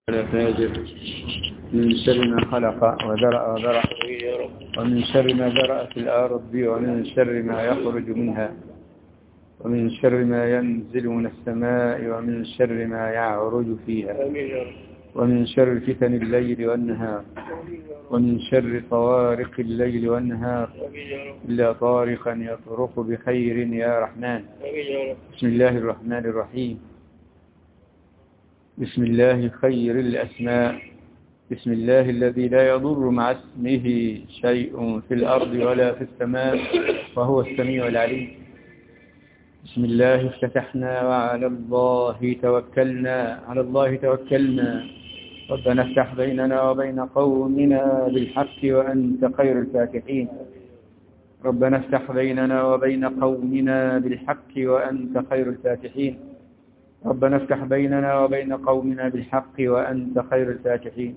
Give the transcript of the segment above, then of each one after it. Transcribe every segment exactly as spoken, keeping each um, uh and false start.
ولا فاجر، من شر ما خلق وذرأ وذرأ، ومن شر ما ذرأ في الأرض، ومن شر ما يخرج منها، ومن شر ما ينزل من السماء، ومن شر ما يعرج فيها، ومن شر فتن الليل والنهار، ومن شر طوارق الليل والنهار، إلا طارقا يطرق بخير يا رحمن. بسم الله الرحمن الرحيم. بسم الله خير الأسماء، بسم الله الذي لا يضر مع اسمه شيء في الأرض ولا في السماء، وهو السميع العليم. بسم الله افتتحنا وعلى الله توكلنا، على الله توكلنا. ربنا افتح بيننا وبين قومنا بالحق وأنت خير الفاتحين. ربنا افتح بيننا وبين قومنا بالحق وأنت خير الفاتحين. ربنا افتح بيننا وبين قومنا بالحق وأنت خير الفاتحين.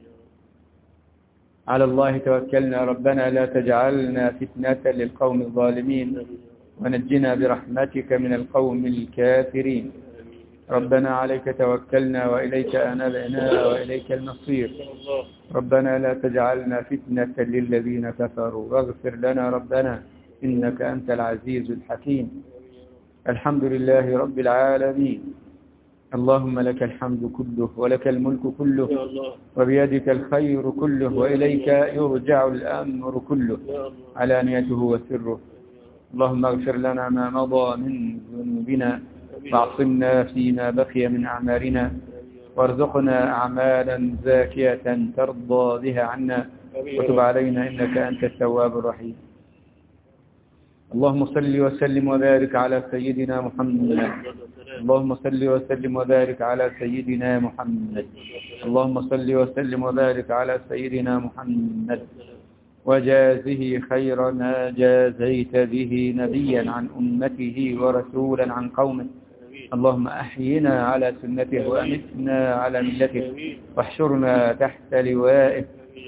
على الله توكلنا، ربنا لا تجعلنا فتنة للقوم الظالمين، ونجنا برحمتك من القوم الكافرين. ربنا عليك توكلنا وإليك أنبنا وإليك المصير. ربنا لا تجعلنا فتنة للذين كفروا، واغفر لنا ربنا إنك أنت العزيز الحكيم. الحمد لله رب العالمين. اللهم لك الحمد كله ولك الملك كله وبيدك الخير كله وإليك يرجع الأمر كله علانيته وسره. اللهم اغفر لنا ما مضى من ذنوبنا، واعصمنا فيما بقي من أعمالنا، وارزقنا أعمالا زاكية ترضى بها عنا، وتب علينا إنك أنت التواب الرحيم. اللهم صل وسلم وبارك على سيدنا محمد. اللهم صل وسلم وبارك على سيدنا محمد. اللهم صل وسلم وبارك على سيدنا محمد، وجازه خير ما جازيت به نبيا عن أمته ورسولا عن قومه. اللهم أحينا على سنته وأمتنا على ملته، واحشرنا تحت لوائه،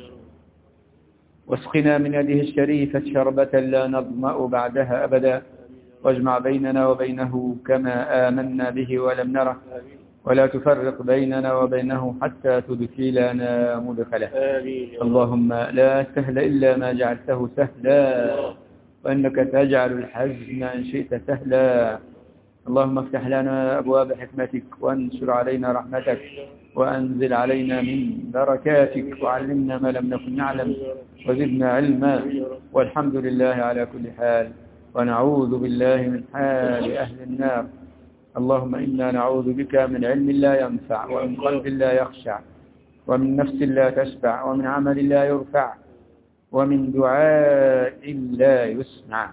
واسقنا من يده الشريفة شربة لا نظمأ بعدها أبدا، واجمع بيننا وبينه كما آمنا به ولم نره، ولا تفرق بيننا وبينه حتى تدخلنا مدخله. اللهم لا سهل إلا ما جعلته سهلا، وإنك تجعل الحزن إن شئت سهلا. اللهم افتح لنا أبواب حكمتك، وانشر علينا رحمتك، وأنزل علينا من بركاتك، وعلمنا ما لم نكن نعلم، وزدنا علما. والحمد لله على كل حال، ونعوذ بالله من حال أهل النار. اللهم إنا نعوذ بك من علم لا ينفع، ومن قلب لا يخشع، ومن نفس لا تشبع، ومن عمل لا يرفع، ومن دعاء لا يسمع.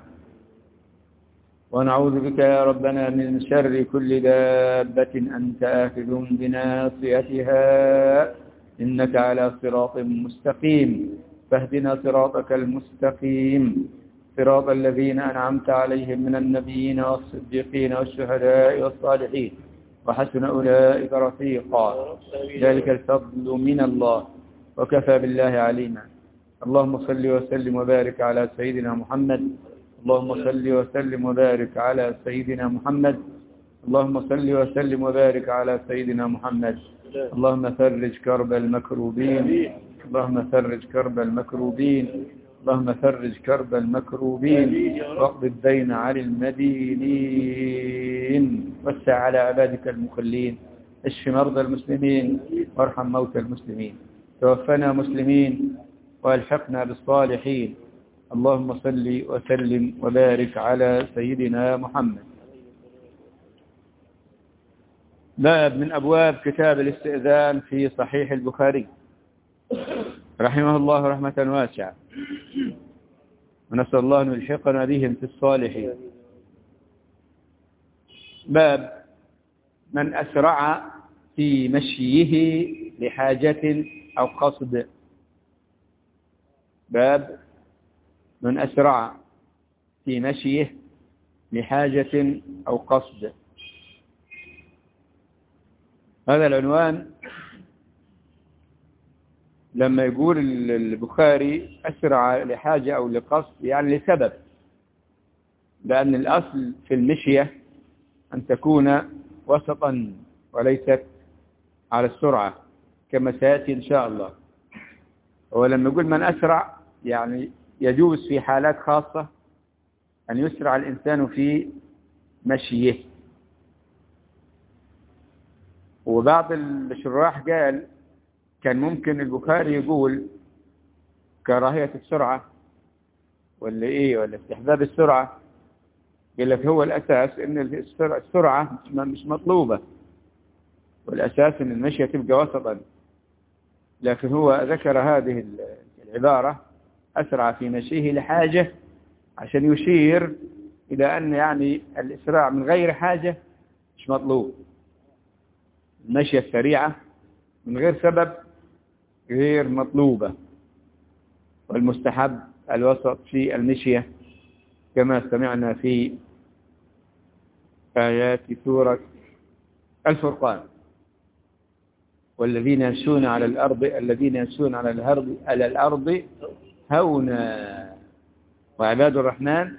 ونعوذ بك يا ربنا من شر كل دابة أنت آخذ بناصيتها، إنك على صراط مستقيم، فاهدنا صراطك المستقيم، صراط الذين أنعمت عليهم من النبيين والصديقين والشهداء والصالحين، وحسن أولئك رفيقا. ذلك الفضل من الله، وكفى بالله عليما. اللهم صل وسلم وبارك على سيدنا محمد. اللهم صل وسلم وبارك على سيدنا محمد. اللهم صل وسلم وبارك على سيدنا محمد. اللهم فرج كرب المكروبين. اللهم فرج كرب المكروبين. اللهم فرج كرب المكروبين، واقض الدين عن المدينين، وسع على عبادك المخلين، اشف مرضى المسلمين، وارحم موتى المسلمين، توفنا مسلمين، والحقنا بالصالحين. اللهم صل وسلم وبارك على سيدنا محمد. باب من أبواب كتاب الاستئذان في صحيح البخاري رحمه الله رحمة واسعة، ونسأل الله أن يلحقنا بهم في الصالحين. باب من أسرع في مشيه لحاجة أو قصد. باب من أسرع في مشيه لحاجة أو قصد. هذا العنوان لما يقول البخاري أسرع لحاجة أو لقصد، يعني لسبب، لأن الأصل في المشية أن تكون وسطا وليست على السرعة. كما سيأتي إن شاء الله. ولما يقول من أسرع يعني يجوز في حالات خاصة أن يسرع الإنسان في مشيه. وبعض الشراح قال كان ممكن البخاري يقول كراهية السرعة ولا إيه ولا استحباب السرعة، قال لك هو الأساس إن السرعة مش مطلوبة، والأساس إن المشي تبقى وسطا، لكن هو ذكر هذه العبارة أسرع في مشيه لحاجة عشان يشير إلى أن يعني الإسراع من غير حاجة مش مطلوب. المشية السريعة من غير سبب غير مطلوبة، والمستحب الوسط في المشية كما سمعنا في آيات سورة الفرقان. والذين يمشون على الأرض الذين يمشون على الأرض على الأرض هونا وعباد الرحمن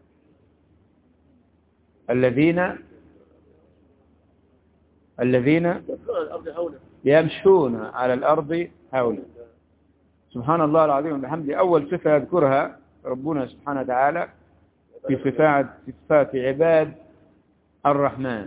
الذين الذين يمشون على الأرض هونا. سبحان الله العظيم وبحمده. أول صفة يذكرها ربنا سبحانه وتعالى في صفات صفات عباد الرحمن.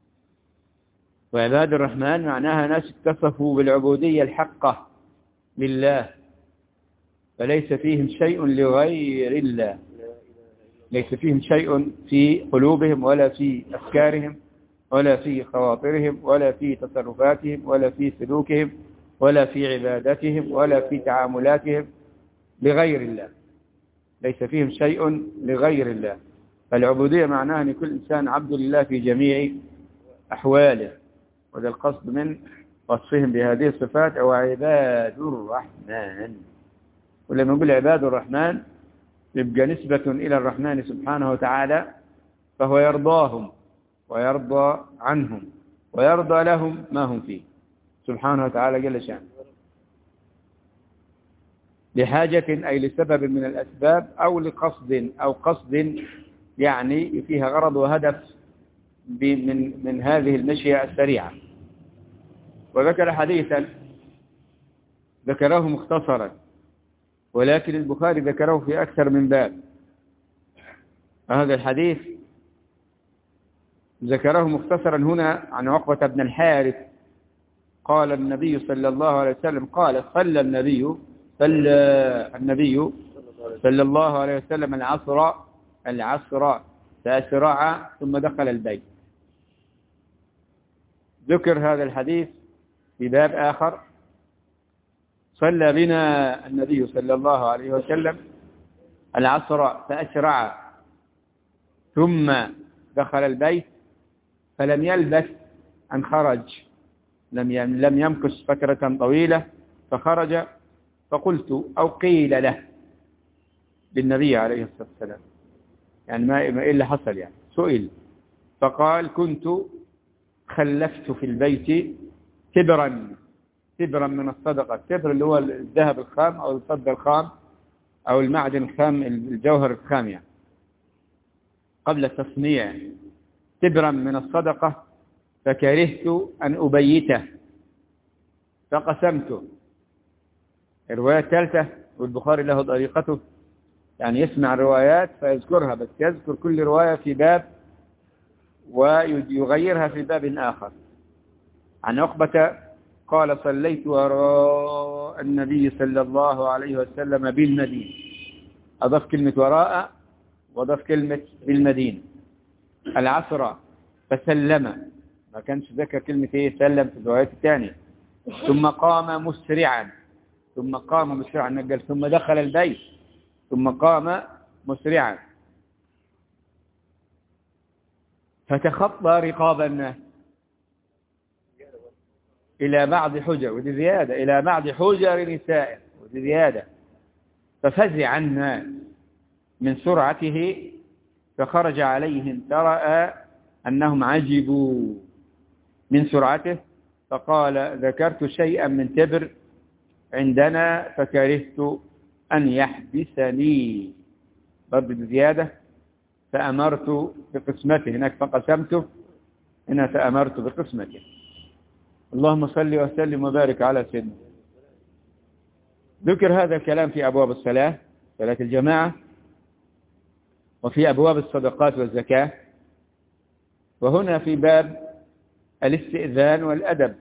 وعباد الرحمن معناها ناس اتصفوا بالعبودية الحقة لله، فليس فيهم شيء لغير الله، ليس فيهم شيء في قلوبهم ولا في أفكارهم ولا في خواطرهم ولا في تصرفاتهم ولا في سلوكهم ولا في عبادتهم ولا في تعاملاتهم لغير الله، ليس فيهم شيء لغير الله. فالعبودية معناها أن كل إنسان عبد لله في جميع أحواله، وده القصد من وصفهم بهذه الصفات أو عباد الرحمن. ولما نقول عباد الرحمن يبقى نسبة إلى الرحمن سبحانه وتعالى، فهو يرضاهم ويرضى عنهم ويرضى لهم ما هم فيه سبحانه وتعالى جل شأنه، لحاجة أي لسبب من الأسباب أو لقصد أو قصد يعني فيها غرض وهدف من من هذه المشية السريعة. وذكر حديثا ذكره مختصرا، ولكن البخاري ذكره في أكثر من باب. هذا الحديث ذكره مختصرا هنا عن عقبة بن الحارث قال النبي صلى الله عليه وسلم قال صلى النبي صلى النبي صلى الله عليه وسلم العصر العصر فأسرع ثم دخل البيت. ذكر هذا الحديث في باب آخر. صلى بنا النبي صلى الله عليه وسلم العصر فأسرع ثم دخل البيت، فلم يلبث أن خرج، لم لم يمكث فترة طويلة فخرج. فقلت أو قيل له للنبي عليه الصلاة والسلام يعني ما إيه اللي حصل، يعني سئل فقال كنت خلفت في البيت تبرا تبرا من الصدقة. التبر اللي هو الذهب الخام أو الفضة الخام أو المعدن الخام الجوهر الخام، يعني قبل التصنيع تبرا من الصدقة، فكرهت أن أبيته فقسمته. الرواية الثالثة والبخاري له طريقته، يعني يسمع الروايات فيذكرها، بس يذكر كل رواية في باب ويغيرها في باب آخر. عن عقبة قال صليت وراء النبي صلى الله عليه وسلم بالمدينة، أضاف كلمة وراء وأضاف كلمة بالمدينة العصر فسلم، ما كانش ذكر كلمة ايه سلم في الروايات الثانية. ثم قام مسرعا ثم قام مسرعا نقل ثم دخل البيت ثم قام مسرعا فتخطى رقاب الناس إلى بعض حجر، ودي زيادة، إلى بعض حجر نساء، ودي زيادة. ففزع الناس من سرعته فخرج عليهم فرأى أنهم عجبوا من سرعته، فقال ذكرت شيئا من تبر عندنا فكرهت أن يحبسني، برضه بزيادة. فأمرت بقسمته، هناك فقسمته، هنا فأمرت بقسمته. اللهم صل وسلم وبارك على سيدنا. ذكر هذا الكلام في أبواب الصلاة، صلاة الجماعة، وفي أبواب الصدقات والزكاة، وهنا في باب الاستئذان والأدب،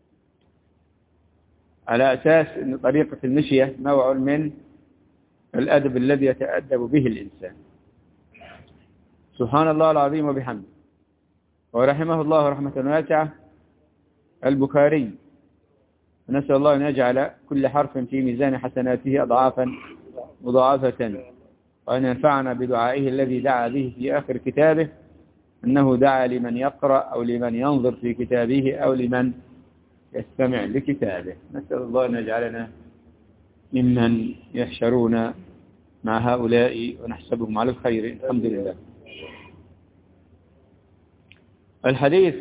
على أساس أن طريقة المشية نوع من الأدب الذي يتأدب به الإنسان. سبحان الله العظيم وبحمده. ورحمه الله رحمة واسعة البخاري، نسأل الله أن يجعل كل حرف في ميزان حسناته أضعافا مضاعفة، وأن ينفعنا بدعائه الذي دعا به في آخر كتابه، أنه دعا لمن يقرأ أو لمن ينظر في كتابه أو لمن يستمع لكتابه. نسأل الله أن يجعلنا ممن يحشرون مع هؤلاء ونحسبهم على الخير. الحمد لله. الحديث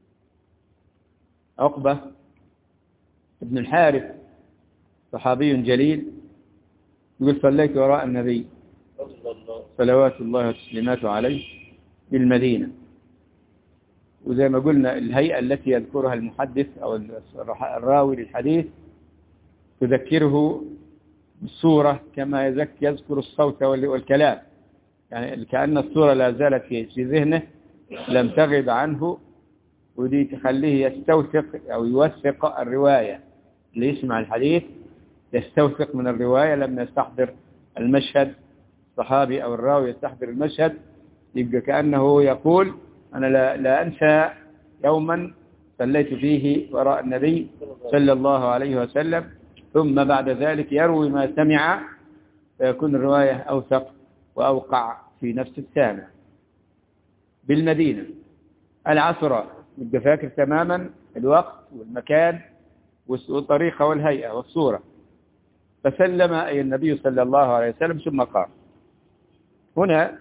عقبة ابن الحارث صحابي جليل يقول صليت وراء النبي صلوات الله وتسليماته عليه بالمدينة. وزي ما قلنا الهيئة التي يذكرها المحدث أو الراوي للحديث تذكره بالصورة كما يذكر الصوت والكلام، يعني كأن الصورة لا زالت في ذهنه لم تغب عنه، ودي تخليه يستوثق أو يوثق الرواية. اللي يسمع الحديث يستوثق من الرواية لما يستحضر المشهد، الصحابي أو الراوي يستحضر المشهد، يبقى كأنه يقول أنا لا, لا أنسى يوما صليت فيه وراء النبي صلى الله عليه وسلم، ثم بعد ذلك يروي ما سمع، فيكون الرواية أوثق وأوقع في نفس السامع. بالمدينة العصر، يبقى فاكر تماما الوقت والمكان والطريقة والهيئة والصورة. فسلم أي النبي صلى الله عليه وسلم ثم قام. هنا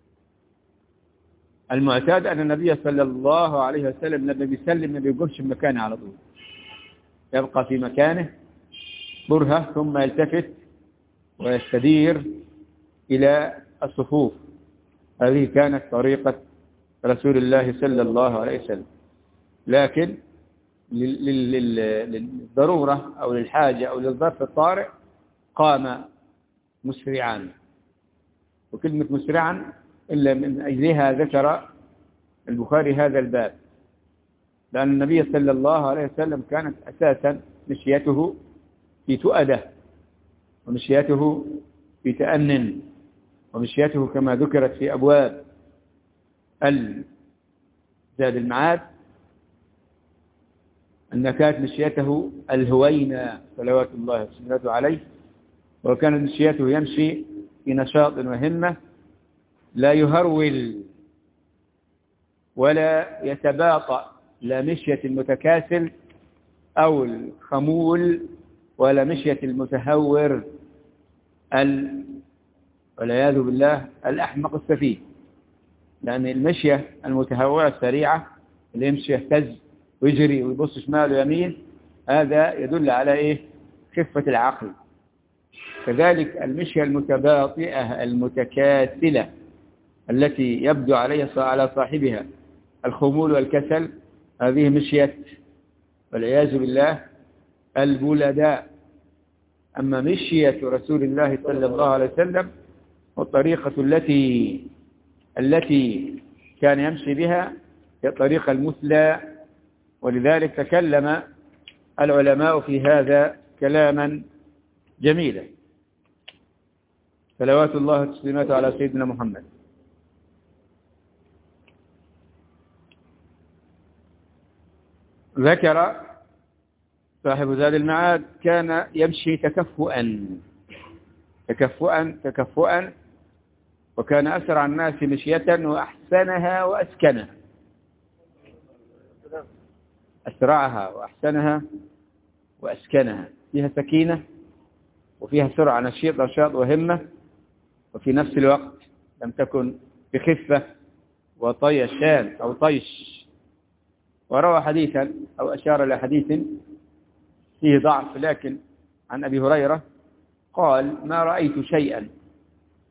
المعتاد أن النبي صلى الله عليه وسلم لما بيسلم ما بيقومش في مكانه على طول، يبقى في مكانه برهة ثم يلتفت ويستدير إلى الصفوف. هذه كانت طريقة رسول الله صلى الله عليه وسلم، لكن للضرورة أو للحاجة أو للظرف الطارئ قام مسرعا. وكلمة مسرعا إلا من أجلها ذكر البخاري هذا الباب، لأن النبي صلى الله عليه وسلم كانت أساسا مشيته في تؤدة، ومشيته في تأنن، ومشيته كما ذكرت في أبواب زاد المعاد أن كانت مشيته الهوينة صلوات الله وسلامه عليه، وكانت مشيته يمشي في نشاط وهمة، لا يهرول ولا يتباطأ، لا مشية المتكاسل أو الخمول ولا مشية المتهور ال والعياذ بالله الأحمق السفيه. لأن المشية المتهورة السريعة اللي يمشي يهتز ويجري ويبص شمال ويمين، هذا يدل على إيه؟ خفة العقل. كذلك المشية المتباطئة المتكاسلة التي يبدو عليها على صاحبها الخمول والكسل، هذه مشية والعياذ بالله البلداء. أما مشية رسول الله صلى الله عليه وسلم والطريقة التي التي كان يمشي بها هي الطريقة المثلى، ولذلك تكلم العلماء في هذا كلاما جميلا. صلوات الله وتسليماته على سيدنا محمد. ذكر صاحب زاد المعاد كان يمشي تكفؤا تكفؤا تكفؤا وكان أسرع الناس مشية وأحسنها وأسكنها، أسرعها وأحسنها وأسكنها، فيها سكينة وفيها سرعة، نشيط نشاط وهمة، وفي نفس الوقت لم تكن بخفة وطيشان أو طيش. وروى حديثا أو أشار إلى حديث فيه ضعف، لكن عن أبي هريرة قال ما رأيت شيئا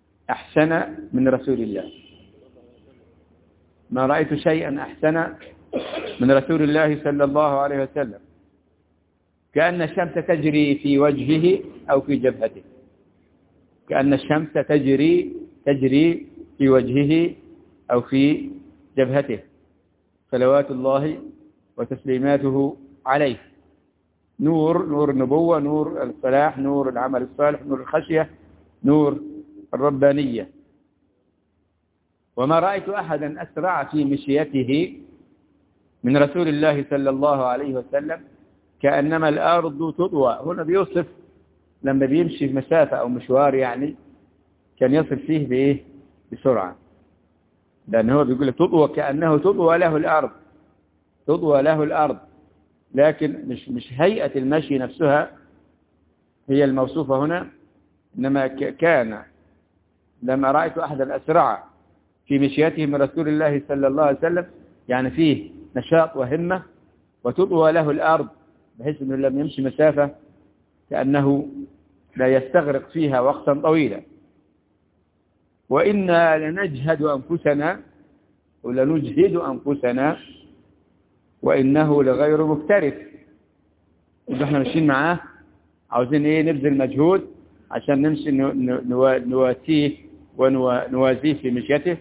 أحسن من رسول الله، ما رأيت شيئا أحسن من رسول الله صلى الله عليه وسلم كأن الشمس تجري في وجهه أو في جبهته، كأن الشمس تجري تجري في وجهه أو في جبهته صلوات الله وتسليماته عليه. نور نور النبوة، نور الصلاح، نور العمل الصالح، نور الخشية، نور الربانية. وما رأيت أحدا أسرع في مشيته من رسول الله صلى الله عليه وسلم كأنما الأرض تطوى. هنا بيوصف لما بيمشي في مسافة أو مشوار يعني كان يصل فيه بإيه؟ بسرعة، لأنه هو بيقول لك تطوى كأنه تطوى له الأرض، تطوى له الأرض، لكن مش مش هيئة المشي نفسها هي الموصوفة هنا، إنما كان لما رأيت أحدا أسرع في مشيته من رسول الله صلى الله عليه وسلم يعني فيه نشاط وهمة، وتطوى له الأرض بحيث أنه لم يمشي مسافة كأنه لا يستغرق فيها وقتا طويلا. وإنا لنجهد أنفسنا ولنجهد أنفسنا وإنه لغير مكترث. احنا ماشيين معاه عاوزين ايه؟ نبذل مجهود عشان نمشي نواتيه ونوازيه في مشيته،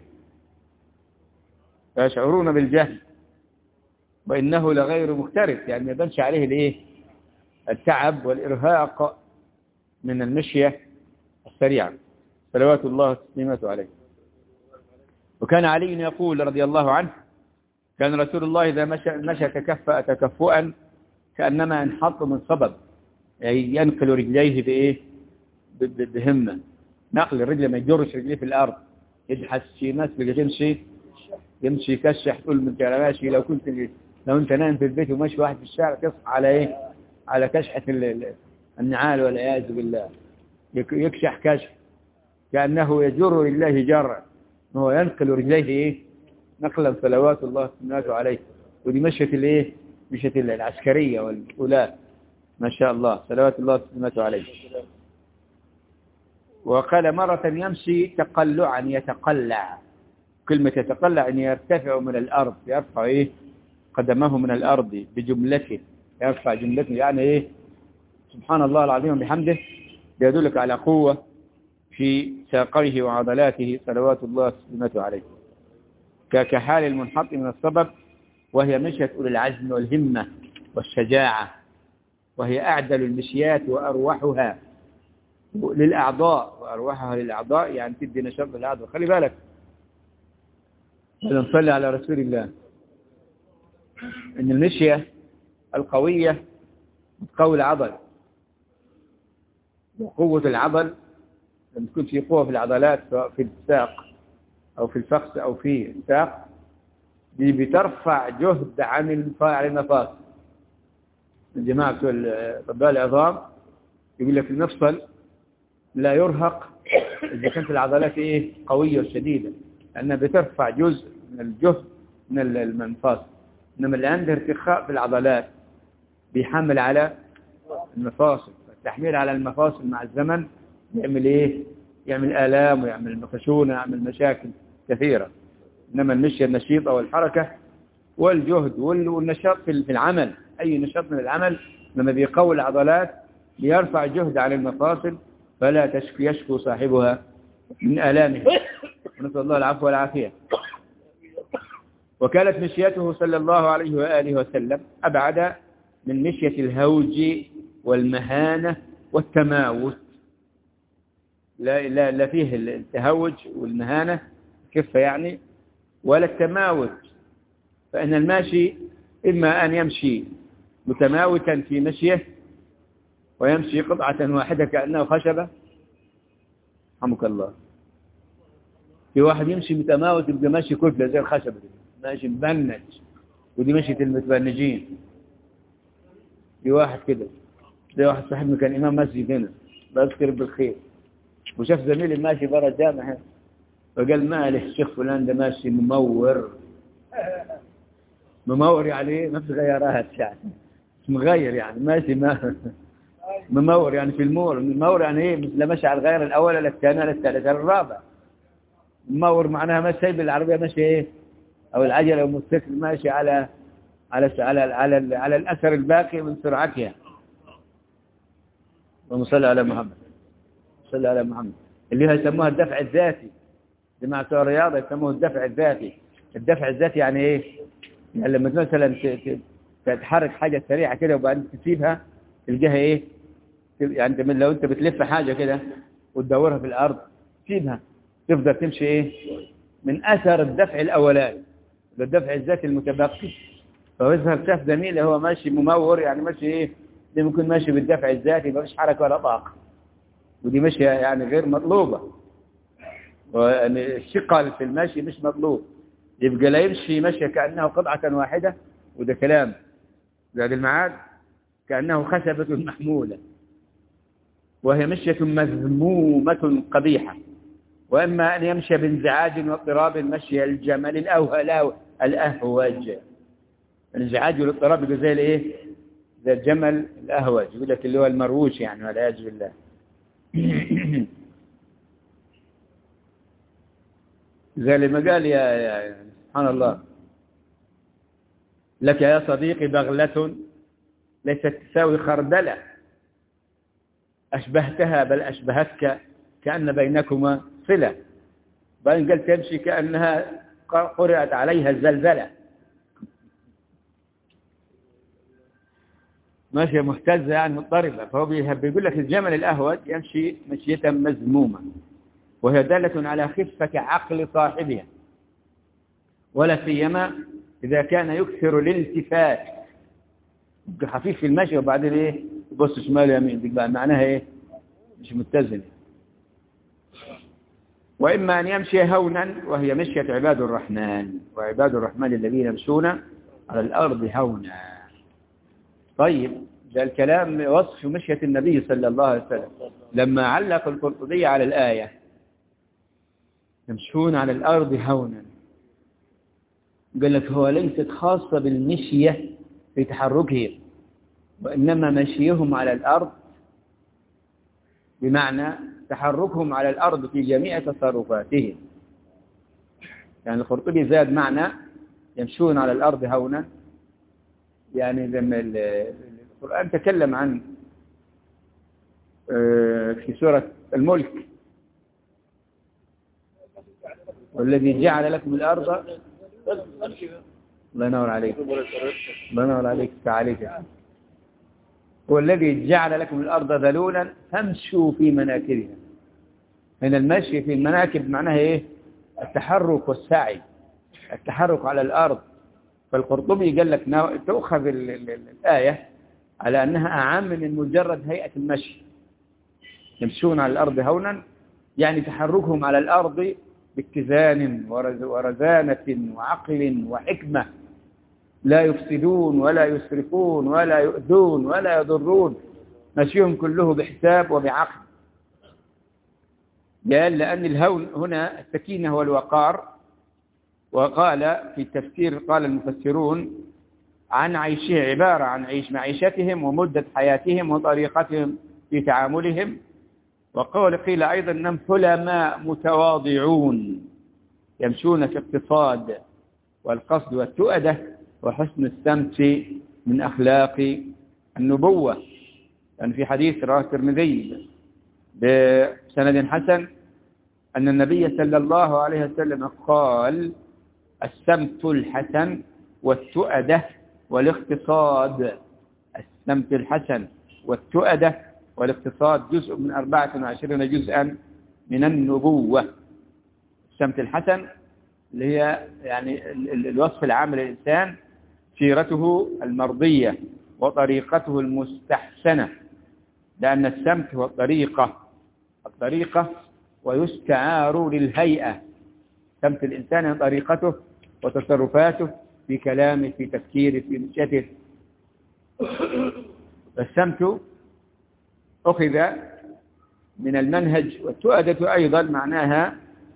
فيشعرون بالجهل. وإنه لغير مكترث يعني ما يبانش عليه الايه؟ التعب والإرهاق من المشية السريعة صلوات الله وتسليماته عليه. وكان علي يقول رضي الله عنه كان رسول الله إذا مشى, مشى تكفأ تكفؤا كأنما انحط من صبب، يعني ينقل رجليه بإيه؟ بهمة، نقل الرجل ما يجرش رجليه في الأرض، يجحس شيء ناس بقى تمشي يمشي يكشح طول من كده ماشي. لو كنت لو انت نايم في البيت وماشي واحد في الشارع تصحى على ايه؟ على كشحة النعال والعياذ بالله، يكشح كشح كأنه يجر رجليه جرا، هو ينقل رجليه ايه؟ نقلا صلوات الله وسلامته عليه. ودي مشية الايه؟ مشية العسكرية والأولاد ما شاء الله صلوات الله وسلامته عليه. وقال مرة يمشي تقلعا يتقلع، كلمة يتقلع أن يرتفع من الأرض، يرفع إيه؟ قدمه من الأرض بجملته، يرفع جملته يعني إيه؟ سبحان الله العظيم بحمده، يدلك على قوة في ساقيه وعضلاته صلوات الله وسلامته عليه. كحال المنحط من الصبب، وهي مشية أولي العزم والهمة والشجاعة، وهي أعدل المشيات وأروحها للأعضاء، وأروحها للأعضاء يعني تدي نشاط للأعضاء. خلي بالك نصلي على رسول الله إن المشية القوية تقوي العضل، وقوة العضل لما تكون في قوة في العضلات سواء في الساق أو في الفخذ أو في الساق دي بترفع جهد عن المفاصل. الجماعة بتوع أطباء العظام يقول لك المفصل لا يرهق إذا كانت العضلات إيه؟ قوية وشديدة، لأنها بترفع جزء من الجهد من المفاصل. إنما اللي عنده ارتخاء في العضلات بيحمل على المفاصل، التحميل على المفاصل مع الزمن يعمل إيه؟ يعمل آلام ويعمل خشونة، يعمل مشاكل كثيرة. إنما المشي النشيطة والحركة والجهد والنشاط في العمل، أي نشاط من العمل لما بيقوي العضلات بيرفع جهد على المفاصل فلا تشكو يشكو صاحبها من آلامه، ونسأل الله العفو والعافية. وكانت مشيته صلى الله عليه وآله وسلم أبعد من مشية الهوج والمهانة والتماوت. لا, لا, لا فيه التهوج والمهانة كفة يعني، ولا التماوت، فإن الماشي إما أن يمشي متماوتا في مشيه ويمشي قطعة واحدة كأنه خشبة، رحمك الله. في واحد يمشي متماوت يبقى ماشي كتلة زي الخشبة دي، ماشي مبنج، ودي مشية المتبنجين. في واحد كده، زي واحد صاحبنا كان إمام مسجد هنا بذكر بالخير، وشاف زميلي ماشي برا الجامعة فقال ما له الشيخ فلان ده ماشي ممور. ممور يعني ما في غيرات يعني، مغير يعني ماشي ما ممور يعني في المور. ممور يعني ايه؟ مثل ماشي على الغير الاول ولا الثاني ولا الثالث ولا الرابع. ممور معناها ماشي سايب العربيه ماشي ايه، او العجله او الموتوسيكل ماشي على على على على على الأثر الباقي من سرعتها. ومصلي على محمد، صلى على محمد، اللي هو يسموها الدفع الذاتي. جماعة الرياضة يسموه الدفع الذاتي. الدفع الذاتي يعني ايه؟ يعني لما مثلا تتحرك حاجة سريعة كده وبعدين تسيبها تلقاها ايه؟ يعني من لو انت بتلف حاجة كده وتدورها في الأرض تسيبها تفضل تمشي ايه؟ من أثر الدفع الأولاني، الدفع الذاتي المتبقي. فيظهر شاف زميله هو ماشي ممور، يعني ماشي ايه؟ دي ممكن ماشي بالدفع الذاتي ما فيش حركة ولا طاقة، ودي ماشية يعني غير مطلوبة. والثقل في المشي مش مطلوب، يبقى لا يمشي مشي كأنه قطعة واحدة، وده كلام زاد المعاد، كأنه خشبة محمولة، وهي مشية مذمومة قبيحة. وإما أن يمشي بانزعاج واضطراب مشي الجمل الأوهل الأهوج. الانزعاج والاضطراب يقول زي الايه؟ زي الجمل الأهوج، يقول لك اللي هو المروش يعني، والعياذ بالله. زي ما قال يا, يا سبحان الله، لك يا صديقي بغلة ليست تساوي خردلة، أشبهتها بل أشبهتك كأن بينكما صلة. بعدين قال تمشي كأنها قرأت عليها الزلزلة، ماشية مهتزة يعني مضطربة. فهو بيقول لك الجمل الأهوج يمشي مشية مذمومة، وهي دالة على خفة عقل صاحبها، ولا سيما إذا كان يكثر الالتفات، خفيف في المشي وبعدين إيه يبص شمال يمين، دي معناها إيه؟ مش متزن. وإما أن يمشي هونا، وهي مشية عباد الرحمن، وعباد الرحمن الذين يمشون على الأرض هونا. طيب ده الكلام وصف مشية النبي صلى الله عليه وسلم. لما علق القرطبي على الآية يمشون على الأرض هونا، قال لك هو ليست خاصة بالمشية في تحركهم، وإنما مشيهم على الأرض بمعنى تحركهم على الأرض في جميع تصرفاتهم. يعني القرطبي زاد معنى يمشون على الأرض هونا، يعني لما القرآن تكلم عن في سورة الملك والذي جعل لكم الأرض، الله ينور عليك، الله ينور عليك تعاليك، والذي جعل لكم الأرض ذلولا فامشوا في مناكبها. هنا المشي في المناكب معناها إيه؟ التحرك والسعي، التحرك على الأرض. فالقرطبي قال لك تأخذ الآية على أنها أعم من مجرد هيئة المشي. يمشون على الأرض هونا يعني تحركهم على الأرض باتزان ورزانة وعقل وحكمة، لا يفسدون ولا يسرفون ولا يؤذون ولا يضرون، مشيهم كله بحساب وبعقل. قال لأن الهون هنا السكينة والوقار. وقال في التفسير قال المفسرون عن عيشه عبارة عن عيش معيشتهم ومدة حياتهم وطريقتهم في تعاملهم. وقال قيل أيضا أنهم حلماء متواضعون يمشون في اقتصاد والقصد والتؤدة وحسن السمت من أخلاق النبوة. يعني في حديث رواه الترمذي بسند حسن أن النبي صلى الله عليه وسلم قال السمت الحسن والتؤدة والاقتصاد. السمت الحسن والتؤدة والاقتصاد جزء من أربعة وعشرين جزءا من النبوة. السمت الحسن اللي هي يعني الوصف العام للإنسان، سيرته المرضية وطريقته المستحسنة، لأن السمت هو الطريقة الطريقة ويستعار للهيئة. سمت الإنسان طريقته وتصرفاته في كلامه في تفكيره في مشيته. السمت أخذ من المنهج، والتؤدة أيضا معناها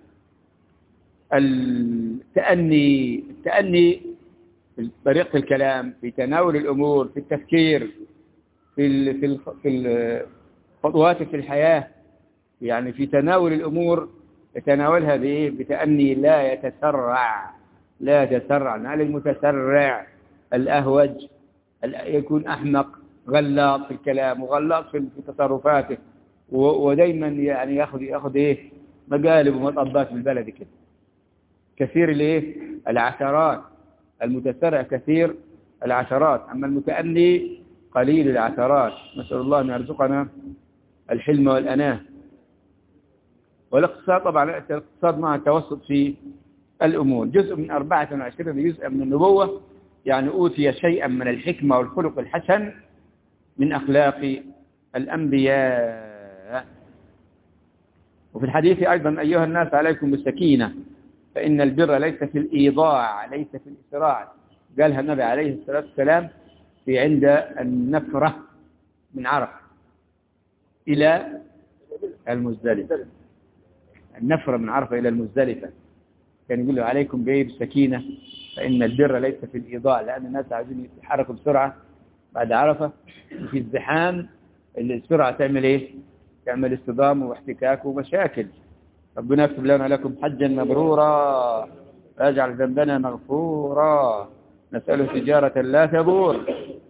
التأني التأني في طريقة الكلام، في تناول الأمور، في التفكير، في في في الخطوات في الحياة، يعني في تناول الأمور يتناولها بإيه؟ بتأني، لا يتسرع لا يتسرع على المتسرع الأهوج، يكون أحمق، غلاط في الكلام وغلاط في تصرفاته، ودايما يعني ياخذ ياخذ ايه مقالب ومطبات بالبلد كده. كثير الايه العثرات، المتسرع كثير العثرات، اما المتأني قليل العثرات. نسأل الله ان يرزقنا الحلم والأناه. والاقتصاد طبعا الاقتصاد مع التوسط في الأمور. جزء من أربعة وعشرين جزءا من النبوة، يعني أوتي شيئا من الحكمة والخلق الحسن من أخلاق الأنبياء. وفي الحديث أيضا أيها الناس عليكم بالسكينة فإن البر ليس في الإيضاع، ليس في الإسراع. قالها النبي عليه الصلاة والسلام في عند النفرة من عرفة إلى المزدلفة. النفرة من عرفة إلى المزدلفة كان يقول له عليكم بإيه بالسكينة فإن البر ليس في الإيضاع، لأن الناس عايزين يتحركوا بسرعة بعد عرفة، وفي الزحام السرعة تعمل إيه؟ تعمل اصطدام واحتكاك ومشاكل. ربنا يكتب لنا لكم حجا مبرورا ويجعل ذنبنا مغفورا، نسأله تجارة لا تبور.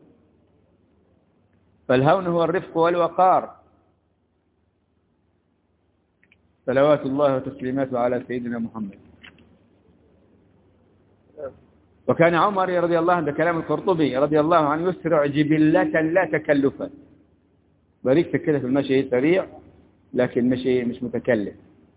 فالهون هو الرفق والوقار. صلوات الله وتسليماته على سيدنا محمد. وكان عمر رضي الله عنه، كلام القرطبي رضي الله عنه، يسرع جبلة لا تكلفا. بريك كده في المشي سريع لكن مشي مش متكلف.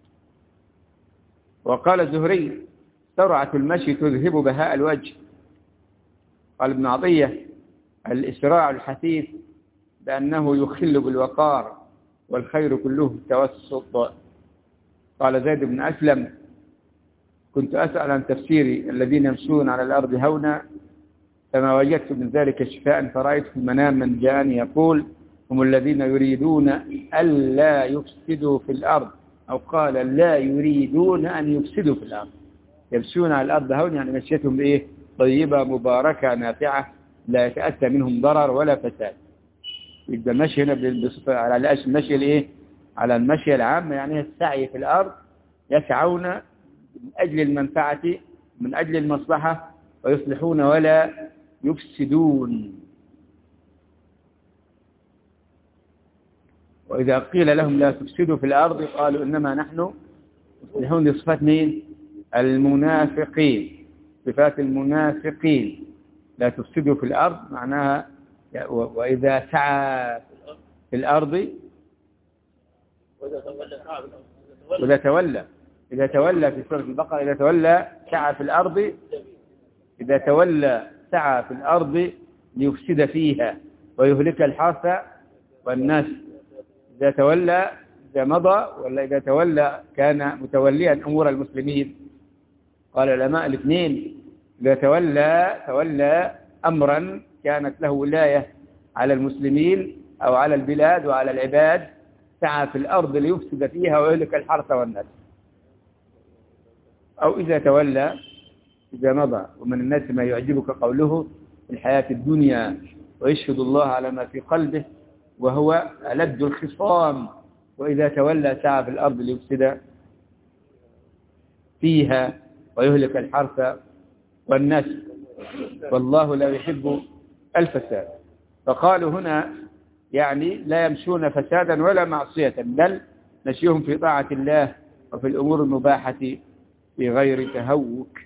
وقال الزهري سرعة المشي تذهب بهاء الوجه. قال ابن عطية الإسراع الحثيث بأنه يخل بالوقار والخير كله التوسط. قال زيد بن أسلم كنت أسأل عن تفسير الذين يمشون على الأرض هونا فما وجدت من ذلك شفاء، فرأيت في المنام من جاءني يقول هم الذين يريدون ألا يفسدوا في الأرض، أو قال لا يريدون أن يفسدوا في الأرض. يمشون على الأرض هون يعني مشيتهم إيه طيبة مباركة نافعة لا يتأتى منهم ضرر ولا فساد. يبقى المشي هنا على المشي الإيه على المشي العام، يعني السعي في الأرض، يسعون من أجل المنفعة من أجل المصلحة ويصلحون ولا يفسدون. وإذا قيل لهم لا تفسدوا في الأرض قالوا إنما نحن مصلحون. صفات مين؟ المنافقين. صفات المنافقين لا تفسدوا في الأرض معناها وإذا سعى في الأرض وإذا تولى إذا تولى في سورة البقرة إذا تولى سعى في الأرض إذا تولى سعى في الأرض ليفسد فيها ويهلك الحرث والناس. إذا تولى إذا مضى ولا إذا تولى كان متوليا أمور المسلمين. قال العلماء الاثنين إذا تولى تولى أمرا كانت له ولاية على المسلمين أو على البلاد وعلى العباد، سعى في الأرض ليفسد فيها ويهلك الحرث والناس. أو إذا تولى إذا مضى. ومن الناس ما يعجبك قوله في الحياة الدنيا ويشهد الله على ما في قلبه وهو ألد الخصام، وإذا تولى سعى في الأرض ليفسد فيها ويهلك الحرث والناس والله لا يحب الفساد. فقالوا هنا يعني لا يمشون فسادا ولا معصية، بل مشيهم في طاعة الله وفي الأمور المباحة في غير تهوك.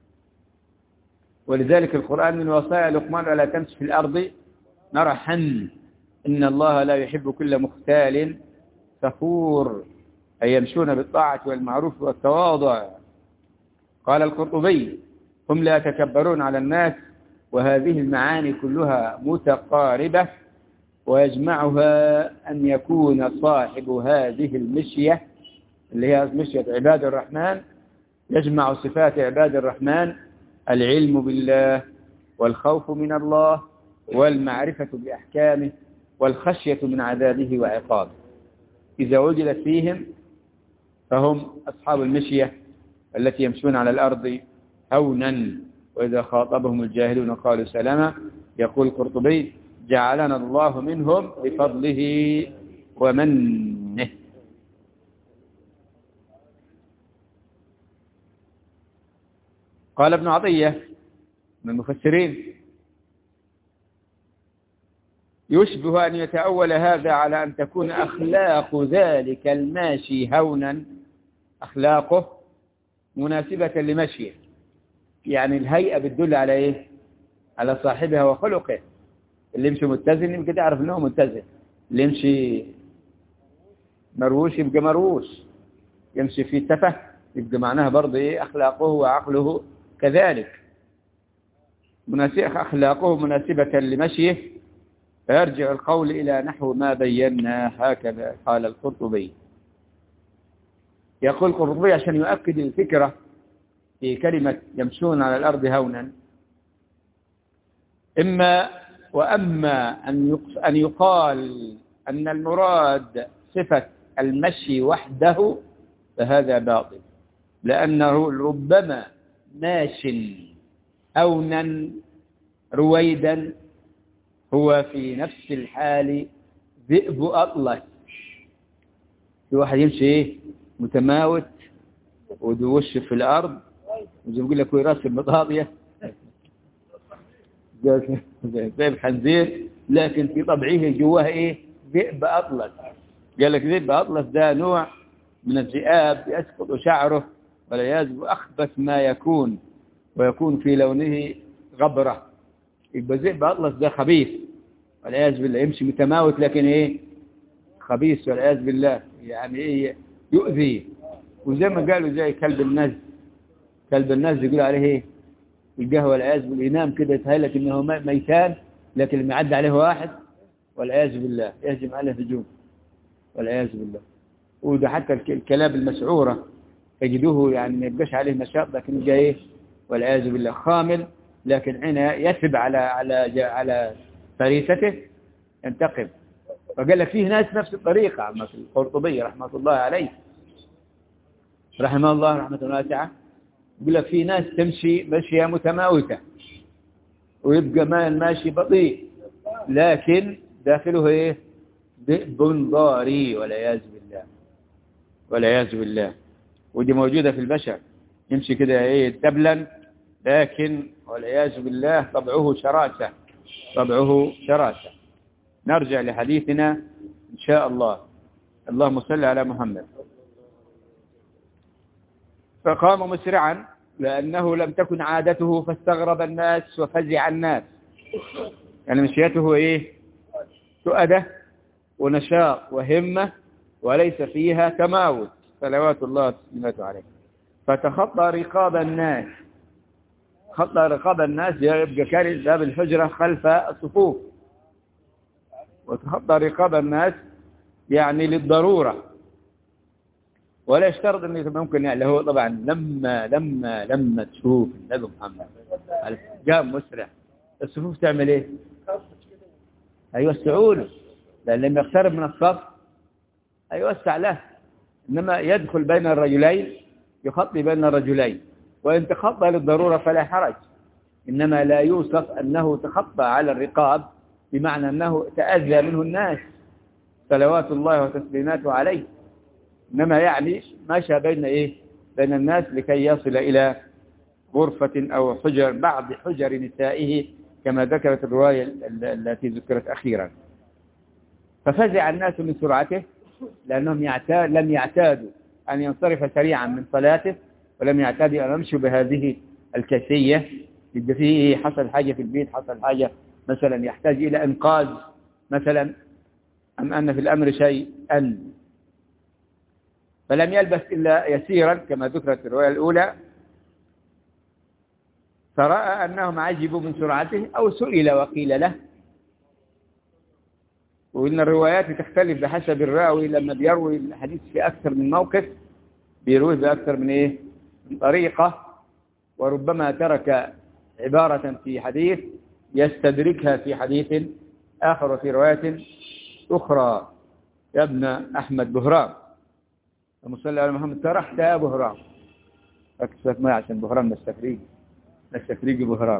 ولذلك القرآن من وصايا لقمان ولا تمشي في الأرض مرحا إن الله لا يحب كل مختال فخور، أي يمشون بالطاعة والمعروف والتواضع. قال القرطبي هم لا يتكبرون على الناس، وهذه المعاني كلها متقاربة، ويجمعها أن يكون صاحب هذه المشية اللي هي مشية عباد الرحمن يجمع صفات عباد الرحمن: العلم بالله والخوف من الله والمعرفة بأحكامه والخشية من عذابه وعقابه. إذا وجدت فيهم فهم أصحاب المشية التي يمشون على الأرض هونا، وإذا خاطبهم الجاهلون قالوا سلاما. يقول القرطبي جعلنا الله منهم بفضله ومنه. قال ابن عطية من المفسرين يشبه أن يتأول هذا على أن تكون أخلاق ذلك الماشي هونا، أخلاقه مناسبة لمشيه، يعني الهيئة بتدل على إيه؟ على صاحبها وخلقه. اللي يمشي متزن يمكن تعرف أنه متزن، اللي يمشي مروش يبقى مروش، يمشي في تفه يبقى معناها برضه إيه؟ أخلاقه وعقله كذلك مناسبة، أخلاقه مناسبة لمشيه، فيرجع القول إلى نحو ما بينا. هكذا قال القرطبي. يقول القرطبي عشان يؤكد الفكرة في كلمة يمشون على الأرض هونا: إما وأما أن يقال أن المراد صفة المشي وحده فهذا باطل، لأنه ربما ماش هونا رويدا هو في نفس الحال ذئب أطلس. في واحد يمشي إيه متماوت ودوش في الأرض وزي يقول لك ويراس المطاطية زي الخنزير، لكن في طبعه جواه إيه ذئب أطلس. قال لك ذئب أطلس ده نوع من الذئاب يسقط شعره والعياذ بالله أخبث ما يكون، ويكون في لونه غبرة. يبقى ذئب أطلس ده خبيث والعياذ بالله، يمشي متماوت لكن إيه خبيث والعياذ بالله، يعني إيه يؤذي. وزي ما قالوا زي كلب الناس، كلب الناس يقول عليه إيه القهوة والعياذ بالله، ينام كده يتهيألك إنه ميتان، لكن لما يعدي عليه واحد والعياذ بالله يهجم عليه هجوم والعياذ بالله. وده حتى الكلاب المسعورة تجدوه يعني ما يبقاش عليه نشاط، لكن جاي إيه والعياذ بالله خامل، لكن حين يثب على على على فريسته ينتقم. فقال لك فيه ناس نفس الطريقة. عما في القرطبي رحمة الله عليه رحمه الله رحمة واسعة يقول لك في ناس تمشي مشية متماوتة ويبقى ما الماشي بطيء، لكن داخله ايه ذئب ضاري والعياذ بالله والعياذ بالله. ودي موجودة في البشر، يمشي كده ايه دبلا، لكن والعياذ بالله طبعه شراسة، طبعه شراسة. نرجع لحديثنا إن شاء الله. اللهم صل على محمد. فقام مسرعا لأنه لم تكن عادته، فاستغرب الناس وفزع الناس. يعني مشيته إيه سؤدة ونشاط وهمة وليس فيها تماوت صلوات الله وسلامته عليه. فتخطى رقاب الناس، خطى رقاب الناس يبقى كان باب الحجرة خلف الصفوف، وتخطى رقاب الناس يعني للضرورة، ولا يشترط انه ممكن يعني هو طبعا لما لما لما تشوف النبي محمد قام مسرع الصفوف تعمل ايه؟ هيوسعوا له، لان لما يقترب من الصف هيوسع له. انما يدخل بين الرجلين يخطي بين الرجلين، وان تخطى للضرورة فلا حرج. انما لا يوصف انه تخطى على الرقاب بمعنى أنه تأذى منه الناس صلوات الله وتسليماته عليه، إنما يعني مشى بين إيه بين الناس لكي يصل إلى غرفة أو حجر بعض حجر نسائه كما ذكرت الرواية التي ذكرت أخيرا. ففزع الناس من سرعته لأنهم يعتاد لم يعتادوا أن ينصرف سريعا من صلاته، ولم يعتادوا أن يمشوا بهذه الكيفية. يبقى فيه حصل حاجة في البيت، حصل حاجة مثلا يحتاج إلى إنقاذ مثلا، أم أن في الأمر شيء أن فلم يلبث إلا يسيرا كما ذكرت الرواية الأولى، فرأى أنهم عجبوا من سرعته أو سئل وقيل له. وإن الروايات تختلف بحسب الراوي، لما بيروي الحديث في أكثر من موقف بيرويه بأكثر من إيه من طريقة، وربما ترك عبارة في حديث يستدركها في حديث آخر وفي رواية أخرى. يا ابن أحمد بهرام المصلي على محمد سرحت يا بهرام، أكسف ما عشان بهرام نستفريق نستفريق بهرام.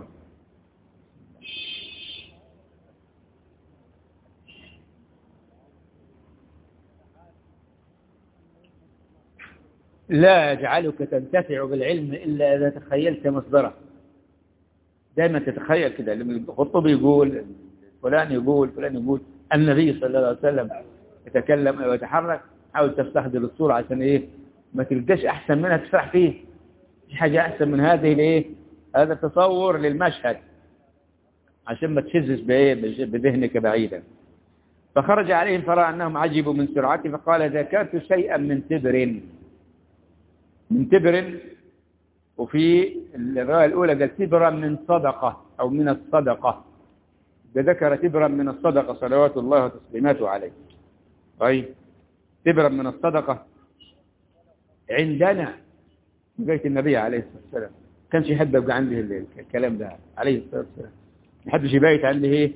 لا يجعلك تنتفع بالعلم إلا إذا تخيلت مصدره. دائما تتخيل كده. الخطبي يقول فلان يقول فلان يقول النبي صلى الله عليه وسلم يتكلم أو يتحرك، حاول تستخدم الصورة عشان إيه ما تلقاش أحسن منها تفرح فيه. في حاجة أحسن من هذه الإيه هذا التصور للمشهد عشان ما تشزش بإيه بذهنك بعيدا. فخرج عليهم فرأى أنهم عجبوا من سرعته فقال ذكرت شيئا من تبر من تبر وفي الرواية الأولى قال تبرا من صدقة أو من الصدقة، ذكر تبرا من الصدقة صلوات الله وتسليماته عليه. طيب تبرا من الصدقة عندنا بيت النبي عليه الصلاة والسلام كانش يحب يبقى عنده الكلام ده عليه الصلاة والسلام، ما يحبش يبيت عنده ايه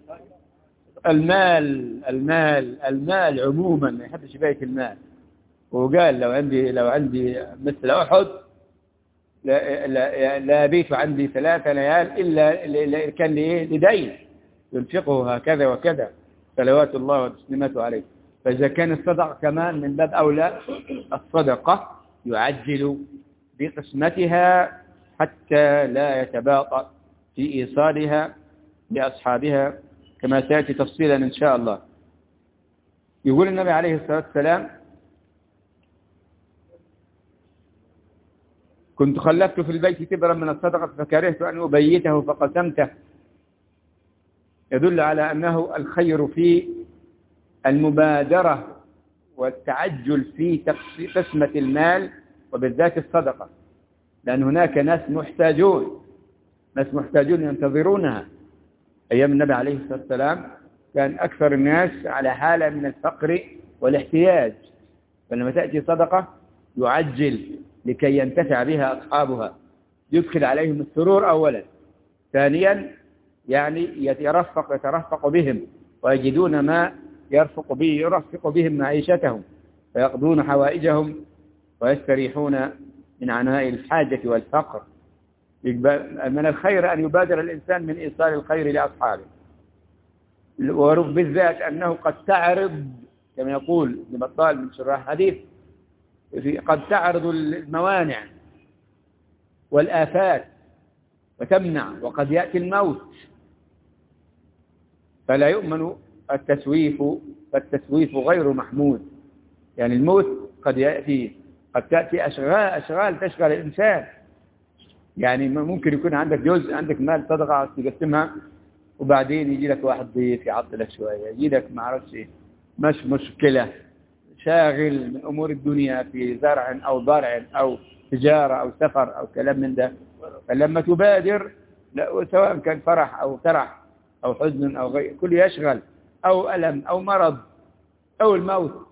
المال المال المال عموما، ما يحبش يبيت المال. وقال لو عندي لو عندي مثل أحد لا لا لا بيت عندي ثلاثة ليال إلا كان لي لدين ينفقه هكذا وكذا صلوات الله وتسليماته عليه. فإذا كان الصدقة كمان من باب أولى، الصدقة يعجل بقسمتها حتى لا يتباطأ في إيصالها لأصحابها كما سيأتي تفصيلا إن شاء الله. يقول النبي عليه الصلاة والسلام كنت خلفت في البيت تبرا من الصدقة فكرهت أن أبيته فقسمته، يدل على أنه الخير في المبادرة والتعجل في قسمة المال وبالذات الصدقة، لأن هناك ناس محتاجون ناس محتاجون ينتظرونها. أيام النبي عليه الصلاة والسلام كان أكثر الناس على حالة من الفقر والاحتياج، فلما تأتي صدقة يعجل لكي ينتفع بها أصحابها، يدخل عليهم السرور أولا، ثانيا يعني يترفق يترفق بهم ويجدون ما يرفق به يرفق بهم معيشتهم فيقضون حوائجهم ويستريحون من عناء الحاجة والفقر. من الخير أن يبادر الإنسان من إيصال الخير لأصحابه، وبالذات أنه قد تعرض كما يقول ابن بطال من شراح الحديث قد تعرض الموانع والآفات وتمنع، وقد يأتي الموت، فلا يؤمن التسويف، فالتسويف غير محمود. يعني الموت قد يأتي قد تأتي أشغال أشغال تشغل الإنسان. يعني ممكن يكون عندك جزء عندك مال صدقة تقسمها وبعدين يجي لك واحد ضيف يعطلك شوية، يجي لك ما اعرفش ايه مش مشكلة شاغل من أمور الدنيا في زرع أو ضرع أو تجارة أو سفر أو كلام من ده. فلما تبادر سواء كان فرح أو ترح أو حزن أو غير كل يشغل أو ألم أو مرض أو الموت،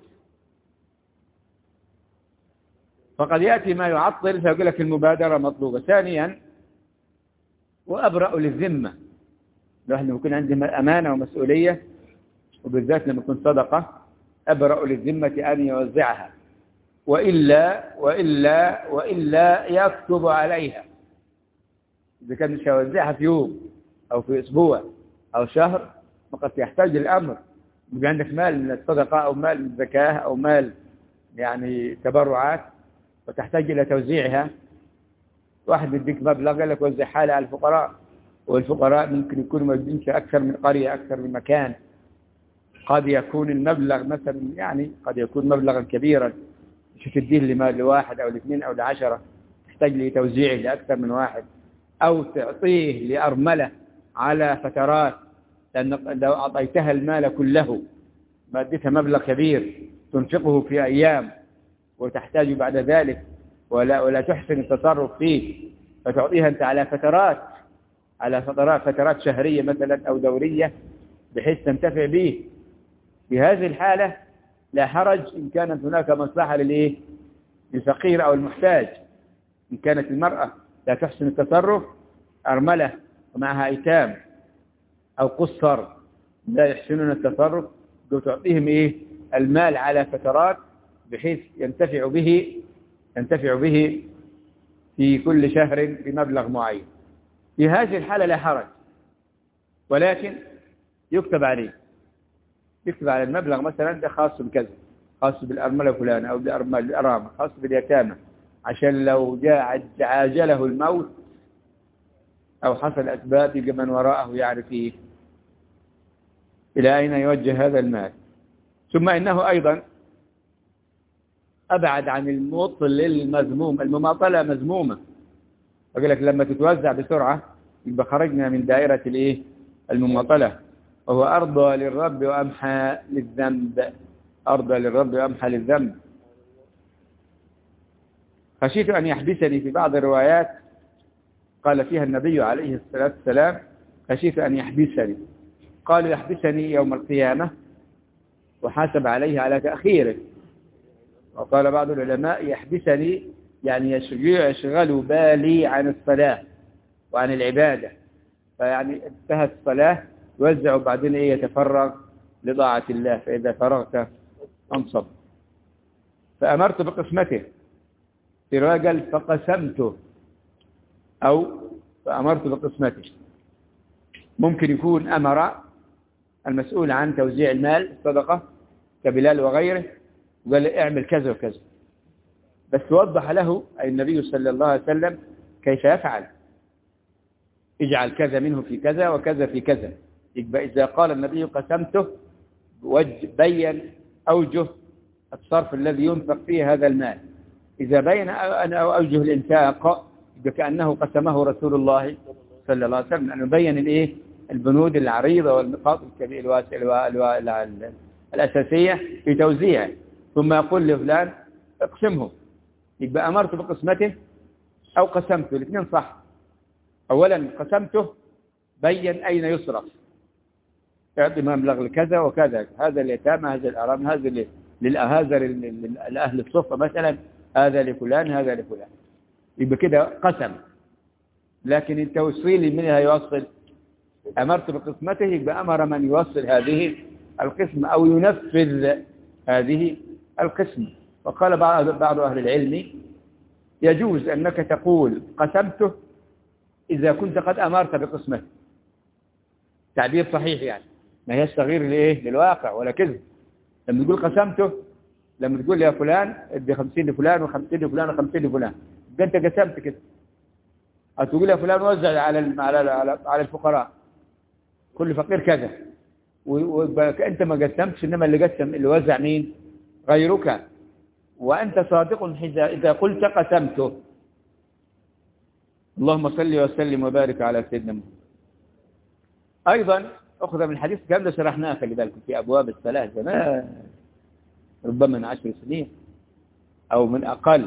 فقد يأتي ما يعطل فيقول لك المبادرة مطلوبة. ثانيا وأبرأ للذمة، الواحد لما يكون عنده أمانة ومسؤولية وبالذات لما يكون صدقة أبرأ للذمة أن يوزعها، وإلا وإلا وإلا يكتب عليها. إذا كان مش هيوزعها في يوم أو في أسبوع أو شهر فقد يحتاج الأمر يبقى عندك مال من الصدقة أو مال من الزكاة أو مال يعني تبرعات وتحتاج إلى توزيعها. واحد يديك مبلغ قال لك وزعها على الفقراء، والفقراء ممكن يكونوا موجودين في أكثر من قرية أكثر من مكان، قد يكون المبلغ مثلا يعني قد يكون مبلغا كبيرا مش تديه لمال لواحد أو لاثنين أو لعشرة، تحتاج لتوزيعه لأكثر من واحد، أو تعطيه لأرملة على فترات، لأن لو أعطيتها المال كله ما اديتها مبلغ كبير تنفقه في أيام وتحتاج بعد ذلك ولا ولا تحسن التصرف فيه، فتعطيها أنت على فترات على فترات فترات شهرية مثلا أو دورية بحيث تنتفع به. في هذه الحالة لا حرج إن كانت هناك مصلحة للإيه؟ للفقير أو المحتاج. إن كانت المرأة لا تحسن التصرف أرملة ومعها أيتام أو قصر لا يحسنون التصرف تعطيهم إيه؟ المال على فترات بحيث ينتفع به ينتفع به في كل شهر بمبلغ معين. في هذه الحالة لا حرج، ولكن يكتب عليه يكتب على المبلغ مثلا ده خاص بكذا، خاص بالأرملة فلان أو بالأرامل، خاص باليتامى، عشان لو جاء عاجله الموت أو حصل أسباب يبقى من وراءه يعرف إيه إلى أين يوجه هذا المال. ثم إنه أيضا أبعد عن المطل المذموم. المماطلة مذمومة، أقول لك لما تتوزع بسرعة يبقى خرجنا من دائرة الإيه؟ المماطلة. وهو أرضى للرب وأمحى للذنب، أرضى للرب وأمحى للذنب. خشيت أن يحبسني، في بعض الروايات قال فيها النبي عليه الصلاة والسلام خشيت أن يحبسني، قالوا يحبسني يوم القيامة وحاسب عليه على تأخيره. وقال بعض العلماء يحبسني يعني يشغل بالي عن الصلاة وعن العبادة، فيعني انتهت الصلاة يوزع بعدين إيه يتفرغ لطاعة الله، فإذا فرغت انصب. فأمرت بقسمته، في رجل فقسمته أو فأمرت بقسمته. ممكن يكون أمر المسؤول عن توزيع المال الصدقة كبلال وغيره وقال اعمل كذا وكذا، بس وضح له أي النبي صلى الله عليه وسلم كيف يفعل، اجعل كذا منه في كذا وكذا في كذا. يبقى إذا قال النبي قسمته بين أوجه الصرف الذي ينفق فيه هذا المال. إذا بين أنا أوجه الإنفاق يبقى كأنه قسمه رسول الله صلى الله عليه وسلم، أنه بين الإيه البنود العريضة والنقاط الواسعة الأساسية في توزيعه، ثم يقول لفلان اقسمه. يبقى أمرت بقسمته أو قسمته، الاثنين صح. أولا قسمته بين أين يصرف، يعطي مبلغ لكذا وكذا، هذا اليتامى، هذا الأرامل، هذا للأهازر الأهل الصفة مثلا، هذا لفلان هذا لفلان. يبقى كده قسم. لكن التوصيل منها يوصل، أمرت بقسمته يبقى أمر من يوصل هذه القسمة أو ينفذ هذه القسمة. وقال بعض بعض أهل العلم يجوز أنك تقول قسمته إذا كنت قد أمرت بقسمته، تعبير صحيح يعني، ما هي صغير لإيه للواقع ولا كذب. لما تقول قسمته، لما تقول يا فلان ادي خمسين لفلان وخمسين لفلان وخمسين لفلان، يبقى أنت قسمت كده. هتقول يا فلان وزع على على على الفقراء، كل فقير كذا، ويبقى أنت ما قسمتش، إنما اللي قسم اللي وزع مين؟ غيرك. وأنت صادق إذا قلت قسمته. اللهم صل وسلم وبارك على سيدنا محمد. أيضا أخذ من الحديث كم ده شرحناه خلي بالكم في أبواب الصلاة زمان، ربما من عشر سنين أو من أقل،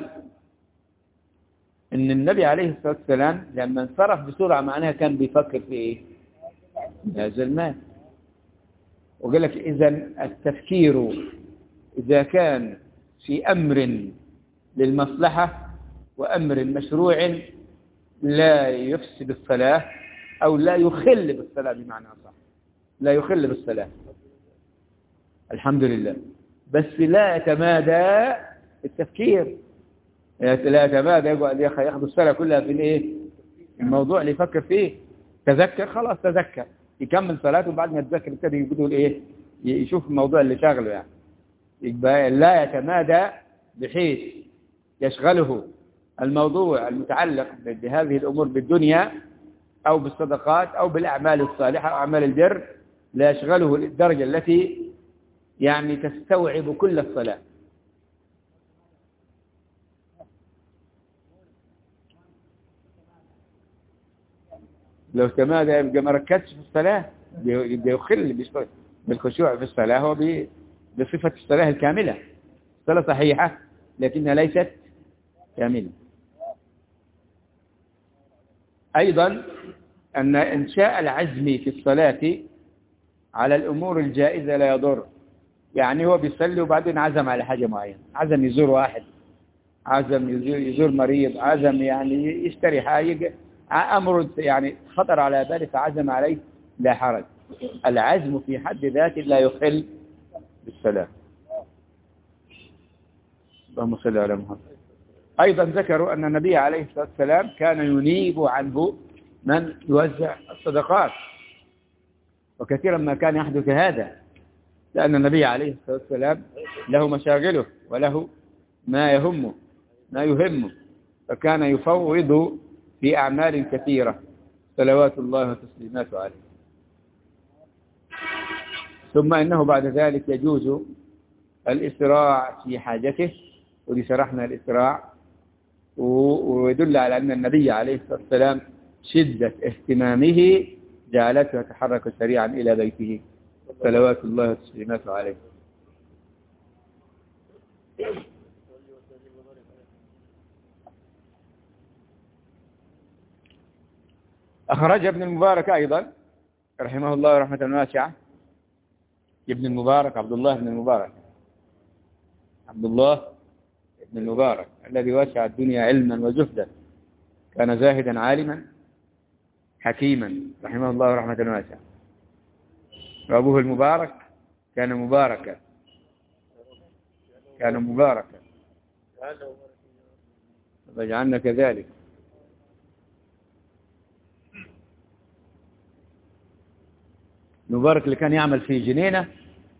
إن النبي عليه الصلاة والسلام لما انصرف بسرعة معناها كان بيفكر في إيه؟ هذا المال. وقال لك إذا التفكير إذا كان في أمر للمصلحة وأمر مشروع لا يفسد الصلاة أو لا يخل بالصلاة، بمعنى صح لا يخل بالصلاة الحمد لله، بس لا يتمادى التفكير، لا يتمادى يقعد ياخذ الصلاة كلها في الايه الموضوع اللي يفكر فيه. تذكر خلاص تذكر يكمل صلاته، وبعد ما يتذكر يبتدي يقول ايه يشوف الموضوع اللي شاغله يعني. يبقى لا يتمادى بحيث يشغله الموضوع المتعلق بهذه الأمور بالدنيا أو بالصدقات أو بالأعمال الصالحة أو أعمال البر، لا يشغله الدرجة التي يعني تستوعب كل الصلاة. لو تمادى يبقى ما ركزش في الصلاة، يبقى يخل بالخشوع في الصلاة هو بصفة الصلاة الكاملة. الصلاة صحيحة لكنها ليست كاملة. أيضا أن إنشاء العزم في الصلاة على الأمور الجائزة لا يضر. يعني هو بيصلي وبعدين عزم على حاجة معينة، عزم يزور واحد، عزم يزور, يزور مريض، عزم يعني يشتري حاجة، أمر يعني خطر على باله فعزم عليه، لا حرج. العزم في حد ذاته لا يخل بالصلاة. اللهم صل على محمد. أيضا ذكروا أن النبي عليه الصلاة والسلام كان ينيب عنه من يوزع الصدقات، وكثيرا ما كان يحدث هذا، لأن النبي عليه الصلاة والسلام له مشاغله وله ما يهمه ما يهمه، فكان يفوض في أعمال كثيرة صلوات الله وتسليماته عليه. ثم إنه بعد ذلك يجوز الإسراع في حاجته، ودي شرحنا الإسراع، ويدل على أن النبي عليه الصلاة والسلام شدة اهتمامه جعلته يتحرك سريعا إلى بيته صلوات الله وتسليماته عليه. أخرج ابن المبارك أيضا رحمه الله رحمة واسعة، ابن المبارك عبد الله بن المبارك عبد الله بن المبارك الذي وسع الدنيا علما وزهدا، كان زاهدا عالما حكيما رحمه الله رحمة واسعة. وأبوه المبارك كان مباركا كان مباركا وجعلنا كذلك. مبارك اللي كان يعمل في جنينة،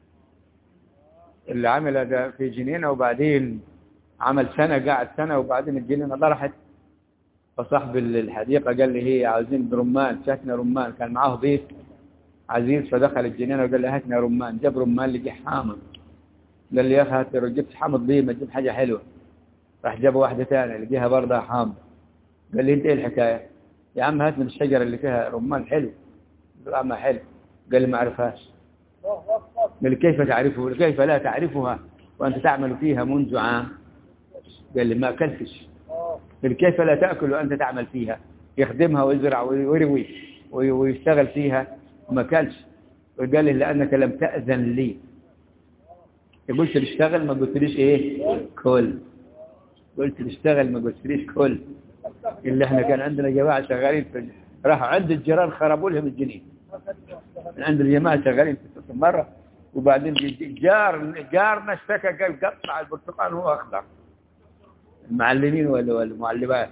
اللي عمل في جنينة وبعدين عمل سنة، قاعد سنة وبعدين الجنينة ضرحت، فصاحب الحديقة قال لي هي عاوزين رمان، شاتنا رمان، كان معاه ضيف عزيز فدخل الجنينة وقال لي هاتنا رمان، جاب رمان لقي حامض، قال لي يا أخي هات جبت حامض ليه ما تجيب حاجة حلوة، راح جاب واحدة ثانية لقيها برضه حامض، قال لي انت ايه الحكاية يا عم هات من الشجرة اللي فيها رمان حلو، طعمها حلو، قال لي ما أعرفهاش. قال لي كيف تعرفه كيف لا تعرفها وأنت تعمل فيها منذ عام؟ قال لي ما أكلتش. قال لي كيف لا تأكل وأنت تعمل فيها؟ يخدمها ويزرع ويروي ويشتغل فيها وما أكلش. وقال لي لأنك لم تأذن لي، قلت لي اشتغل ما قلت ليش ايه كل، قلت لي اشتغل ما قلت ليش كل. اللي احنا كان عندنا جماعة شغالين في راحوا عند الجيران خربوا لهم الجنين، من عند الجماعة شغالين في مرة، وبعدين جار جارنا اشتكى قال قطع البرتقال هو أخضر، المعلمين والمعلمات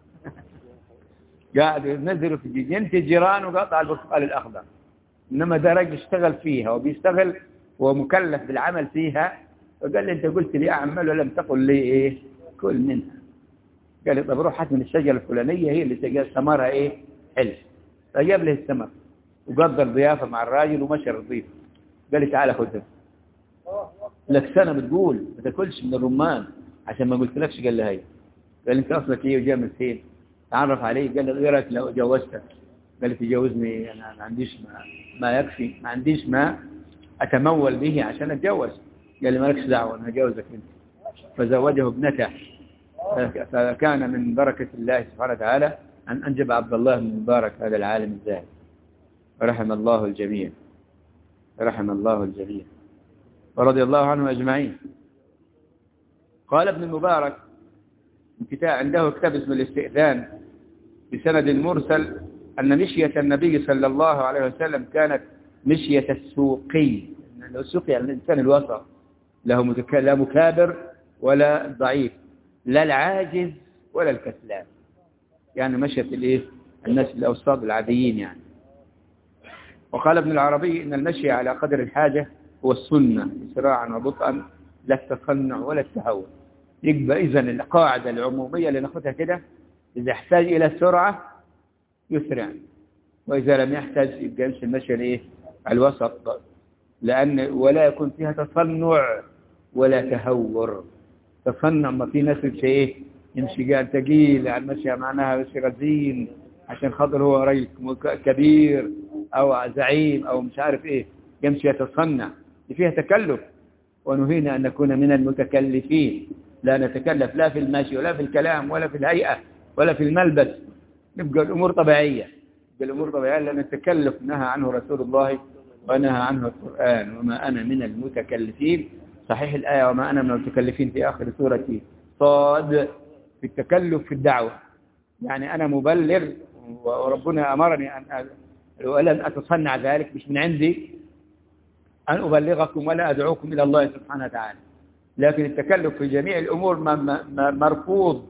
قاعد ينزلوا في جنينة الجيران وقطع البرتقال الأخضر، إنما ده راجل اشتغل فيها وبيشتغل ومكلف بالعمل فيها، وقال لي أنت قلت لي أعمل ولم تقل لي إيه كل منها. قال لي طب روح هات من الشجرة الفلانية هي اللي ثمرها إيه حلو، فجاب له الثمر وقدر ضيافة مع الراجل ومشى الضيف، قال لي تعال خذها، لك سنة بتقول ما تاكلش من الرمان عشان ما قلت لكش. قال لي هي، قال لي انت اصلك ايه وجاي من فين؟ تعرف عليه، قال لي ايه رايك لو جوزتك؟ قال لي تجوزني انا ما عنديش ما, ما يكفي، ما عنديش ما اتمول به عشان اتجوز. قال لي مالكش دعوه انا هجوزك انت. فزوجه ابنته، فكان من بركة الله سبحانه وتعالى أن أنجب عبد الله بن المبارك هذا العالم الزاهد، رحم الله الجميع رحم الله الجميع ورضي الله عنهم أجمعين. قال ابن المبارك كتاب عنده كتاب اسمه الاستئذان بسند مرسل أن مشية النبي صلى الله عليه وسلم كانت مشية السوقي، السوقي يعني الإنسان الوسط، له لا مكابر ولا ضعيف، لا العاجز ولا الكسلان، يعني مشية الايه الناس الأوساط العاديين يعني. وقال ابن العربي إن المشي على قدر الحاجة هو السنة إسراعا وبطئا، لا التصنع ولا التهور. يبقى إذن القاعدة العمومية اللي ناخدها كده، إذا احتاج إلى السرعة يسرع، وإذا لم يحتاج يبقى يمشي المشي الايه الوسط، لأن ولا يكون فيها تصنع ولا تهور. تصنع ما في ناس ايه يمشي قال تقيل يعني مشي معناها مشي غزين عشان خاطر هو رجل كبير أو زعيم أو مش عارف إيه، يمشي يتصنع، فيها تكلف. ونهينا أن نكون من المتكلفين، لا نتكلف لا في المشي ولا في الكلام ولا في الهيئة ولا في الملبس، نبقى الأمور طبيعية، نبقى الأمور طبيعية، لأن التكلف نهى عنه رسول الله ونهى عنه القرآن، وما أنا من المتكلفين. صحيح الآية وما أنا من المتكلفين في آخر سورة صاد في التكلف في الدعوة، يعني أنا مبلغ وربنا أمرني أن ولن أتصنع ذلك، مش من عندي أن أبلغكم ولا أدعوكم إلى الله سبحانه وتعالى، لكن التكلف في جميع الأمور مرفوض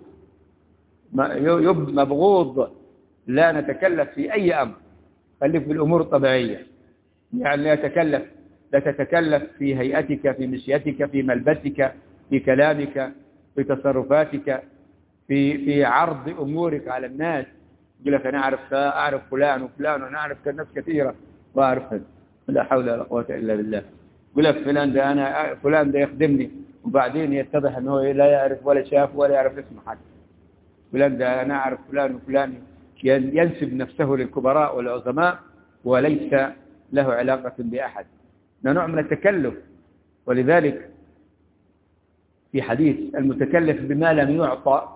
مبغوض، لا نتكلف في أي أمر، خليك بالأمور الطبيعية، يعني لا تتكلف لا تتكلف في هيئتك، في مشيتك، في ملبسك، في كلامك، في تصرفاتك، في في عرض أمورك على الناس. يقول لك أنا أعرف أعرف فلان وفلان وأنا أعرف ناس كثيرة وأعرف هذا، لا حول ولا قوة إلا بالله. يقول لك فلان ده أنا فلان ده يخدمني، وبعدين يتضح أنه لا يعرف ولا شاف ولا يعرف اسم حد. فلان ده أنا أعرف فلان وفلان، ينسب نفسه للكبراء والعظماء وليس له علاقة بأحد. ده نوع من التكلف. ولذلك في حديث المتكلف بما لم يعطى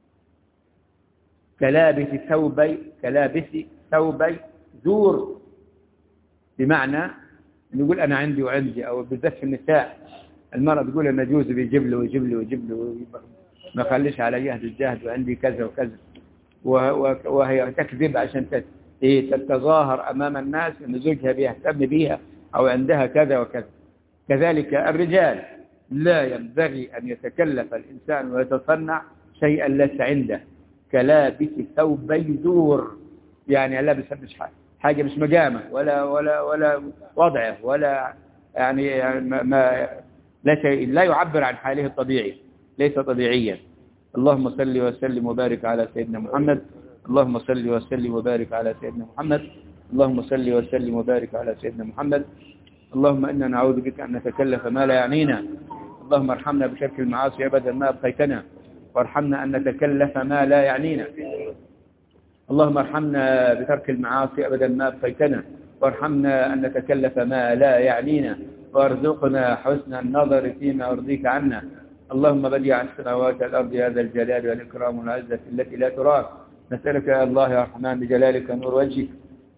كلابس ثوبي كلابس ثوبي زور، بمعنى أن يقول أنا عندي وعندي، أو بالذات في النساء المرأة تقول أنا جوزي بيجيب له ويجيب له ويجيب له ما خليش على جهد الجهد وعندي كذا وكذا، وهي تكذب عشان تتظاهر أمام الناس أن زوجها بيهتم بيها أو عندها كذا وكذا. كذلك الرجال لا ينبغي أن يتكلف الإنسان ويتصنع شيئا ليس عنده، كلابس ثوبي زور، يعني لابس مش حاجة مش مجامة ولا ولا ولا وضعه ولا يعني ما لا شيء، لا يعبر عن حاله الطبيعي، ليس طبيعيا. اللهم صل وسلم وبارك على سيدنا محمد. اللهم صل وسلم وبارك على سيدنا محمد. اللهم صل وسلم وبارك على سيدنا محمد. اللهم إنا نعوذ بك أن نتكلف ما لا يعنينا. اللهم ارحمنا بشرك المعاصي أبدا ما أبقيتنا، وارحمنا أن نتكلف ما لا يعنينا. اللهم ارحمنا بترك المعاصي أبدا ما أبقيتنا، وارحمنا أن نتكلف ما لا يعنينا، وارزقنا حسن النظر فيما أرضيك عنا. اللهم بديع السماوات والأرض يا ذا الجلال والإكرام والعزة التي لا ترام، نسألك يا الله يا رحمن بجلالك نور وجهك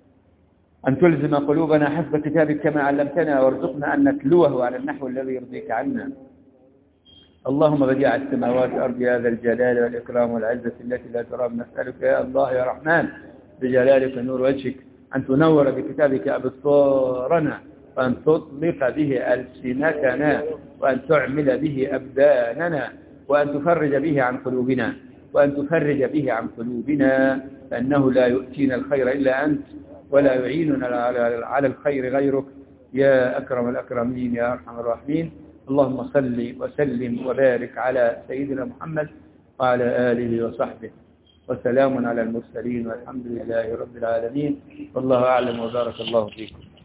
أن تلزم قلوبنا حفظ كتابك كما علمتنا، وارزقنا أن نتلوه على النحو الذي يرضيك عنا. اللهم بديع السماوات والأرض يا ذا الجلال والإكرام والعزة التي لا ترام، نسألك يا الله يا رحمن بجلالك نور وجهك أن تنور بكتابك أبصارنا، وأن تطلق به ألسنتنا، وأن تعمل به أبداننا، وأن تفرج به عن قلوبنا وأن تفرج به عن قلوبنا، فإنه لا يؤتينا الخير إلا أنت، ولا يعيننا على الخير غيرك يا أكرم الأكرمين يا أرحم الراحمين. اللهم صل وسلم وبارك على سيدنا محمد وعلى آله وصحبه، وسلام على المرسلين، والحمد لله رب العالمين. والله أعلم وبارك الله فيكم.